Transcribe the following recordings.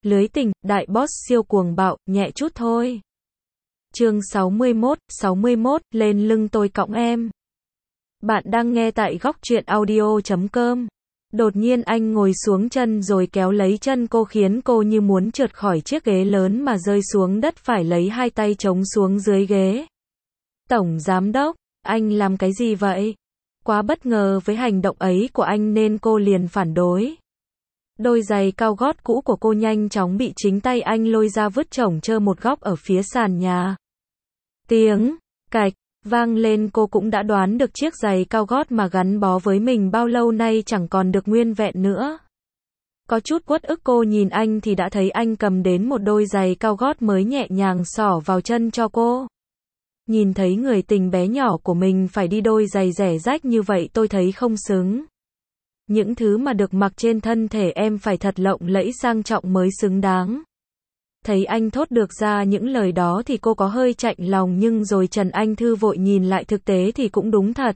Lưới tình, đại boss siêu cuồng bạo, nhẹ chút thôi. Chương 61, lên lưng tôi cõng em. Bạn đang nghe tại góc truyện audio.com. Đột nhiên anh ngồi xuống chân rồi kéo lấy chân cô khiến cô như muốn trượt khỏi chiếc ghế lớn mà rơi xuống đất, phải lấy hai tay chống xuống dưới ghế. Tổng giám đốc, anh làm cái gì vậy? Quá bất ngờ với hành động ấy của anh nên cô liền phản đối. Đôi giày cao gót cũ của cô nhanh chóng bị chính tay anh lôi ra vứt chổng chơ một góc ở phía sàn nhà. Tiếng cạch vang lên, cô cũng đã đoán được chiếc giày cao gót mà gắn bó với mình bao lâu nay chẳng còn được nguyên vẹn nữa. Có chút uất ức, cô nhìn anh thì đã thấy anh cầm đến một đôi giày cao gót mới nhẹ nhàng xỏ vào chân cho cô. Nhìn thấy người tình bé nhỏ của mình phải đi đôi giày rẻ rách như vậy, tôi thấy không xứng. Những thứ mà được mặc trên thân thể em phải thật lộng lẫy sang trọng mới xứng đáng. Thấy anh thốt được ra những lời đó thì cô có hơi chạnh lòng, nhưng rồi Trần Anh Thư vội nhìn lại thực tế thì cũng đúng thật.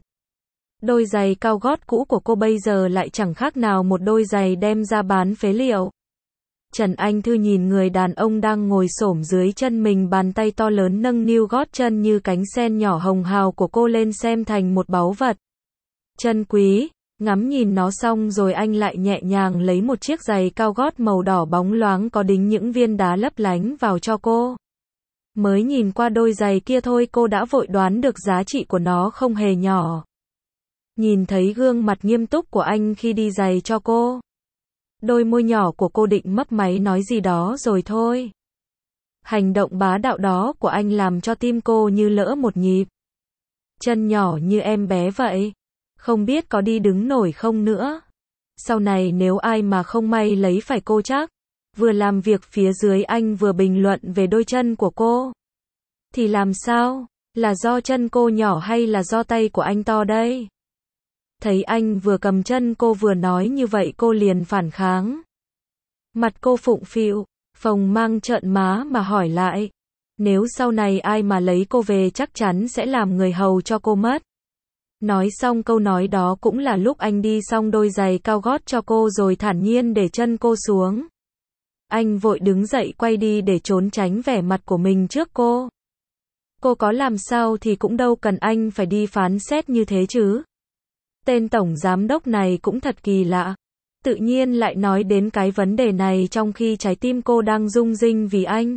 Đôi giày cao gót cũ của cô bây giờ lại chẳng khác nào một đôi giày đem ra bán phế liệu. Trần Anh Thư nhìn người đàn ông đang ngồi xổm dưới chân mình, bàn tay to lớn nâng niu gót chân như cánh sen nhỏ hồng hào của cô lên xem thành một báu vật chân quý. Ngắm nhìn nó xong rồi anh lại nhẹ nhàng lấy một chiếc giày cao gót màu đỏ bóng loáng có đính những viên đá lấp lánh vào cho cô. Mới nhìn qua đôi giày kia thôi cô đã vội đoán được giá trị của nó không hề nhỏ. Nhìn thấy gương mặt nghiêm túc của anh khi đi giày cho cô, đôi môi nhỏ của cô định mấp máy nói gì đó rồi thôi. Hành động bá đạo đó của anh làm cho tim cô như lỡ một nhịp. Chân nhỏ như em bé vậy, không biết có đi đứng nổi không nữa. Sau này nếu ai mà không may lấy phải cô chắc, vừa làm việc phía dưới anh vừa bình luận về đôi chân của cô, thì làm sao? Là do chân cô nhỏ hay là do tay của anh to đây? Thấy anh vừa cầm chân cô vừa nói như vậy, cô liền phản kháng. Mặt cô phụng phịu, phồng mang trợn má mà hỏi lại. Nếu sau này ai mà lấy cô về chắc chắn sẽ làm người hầu cho cô mất. Nói xong câu nói đó cũng là lúc anh đi xong đôi giày cao gót cho cô rồi thản nhiên để chân cô xuống. Anh vội đứng dậy quay đi để trốn tránh vẻ mặt của mình trước cô. Cô có làm sao thì cũng đâu cần anh phải đi phán xét như thế chứ. Tên tổng giám đốc này cũng thật kỳ lạ. Tự nhiên lại nói đến cái vấn đề này trong khi trái tim cô đang rung rinh vì anh.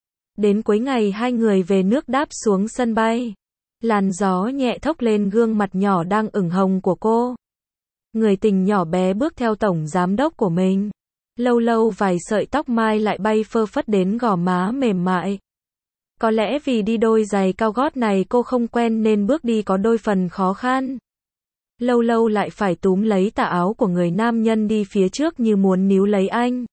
Đến cuối ngày hai người về nước đáp xuống sân bay. Làn gió nhẹ thốc lên gương mặt nhỏ đang ửng hồng của cô. Người tình nhỏ bé bước theo tổng giám đốc của mình. Lâu lâu vài sợi tóc mai lại bay phơ phất đến gò má mềm mại. Có lẽ vì đi đôi giày cao gót này cô không quen nên bước đi có đôi phần khó khăn. Lâu lâu lại phải túm lấy tà áo của người nam nhân đi phía trước như muốn níu lấy anh.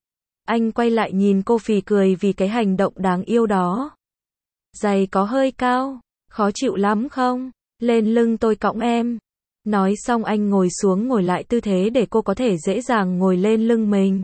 Anh quay lại nhìn cô phì cười vì cái hành động đáng yêu đó. Giày có hơi cao, khó chịu lắm không? Lên lưng tôi cõng em. Nói xong anh ngồi xuống ngồi lại tư thế để cô có thể dễ dàng ngồi lên lưng mình.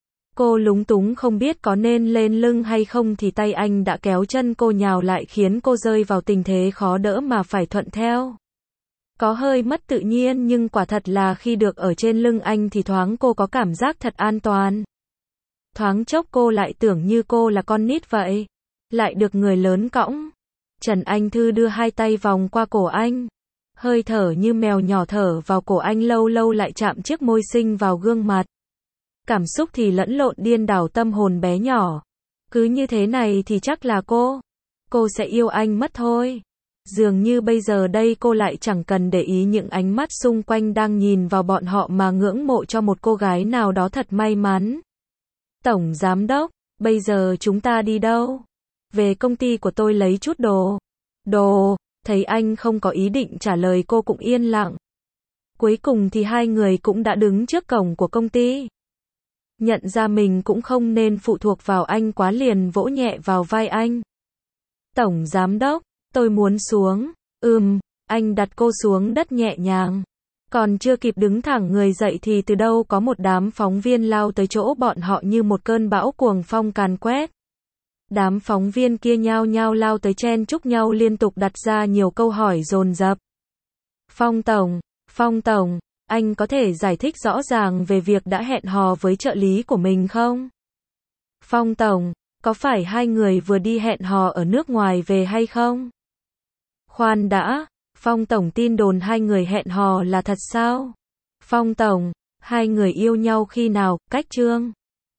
Cô lúng túng không biết có nên lên lưng hay không thì tay anh đã kéo chân cô nhào lại khiến cô rơi vào tình thế khó đỡ mà phải thuận theo. Có hơi mất tự nhiên nhưng quả thật là khi được ở trên lưng anh thì thoáng cô có cảm giác thật an toàn. Thoáng chốc cô lại tưởng như cô là con nít vậy, lại được người lớn cõng. Trần Anh Thư đưa hai tay vòng qua cổ anh, hơi thở như mèo nhỏ thở vào cổ anh, lâu lâu lại chạm chiếc môi xinh vào gương mặt. Cảm xúc thì lẫn lộn điên đảo tâm hồn bé nhỏ. Cứ như thế này thì chắc là cô sẽ yêu anh mất thôi. Dường như bây giờ đây cô lại chẳng cần để ý những ánh mắt xung quanh đang nhìn vào bọn họ mà ngưỡng mộ cho một cô gái nào đó thật may mắn. Tổng giám đốc, bây giờ chúng ta đi đâu? Về công ty của tôi lấy chút đồ. Thấy anh không có ý định trả lời cô cũng yên lặng. Cuối cùng thì hai người cũng đã đứng trước cổng của công ty. Nhận ra mình cũng không nên phụ thuộc vào anh quá liền vỗ nhẹ vào vai anh. Tổng giám đốc, tôi muốn xuống. Anh đặt cô xuống đất nhẹ nhàng. Còn chưa kịp đứng thẳng người dậy thì từ đâu có một đám phóng viên lao tới chỗ bọn họ như một cơn bão cuồng phong càn quét. Đám phóng viên kia nhao nhao lao tới chen chúc nhau liên tục đặt ra nhiều câu hỏi dồn dập. Phong Tổng, anh có thể giải thích rõ ràng về việc đã hẹn hò với trợ lý của mình không? Phong tổng, có phải hai người vừa đi hẹn hò ở nước ngoài về hay không? Khoan đã, Phong tổng tin đồn hai người hẹn hò là thật sao? Phong tổng, hai người yêu nhau khi nào, cách chương?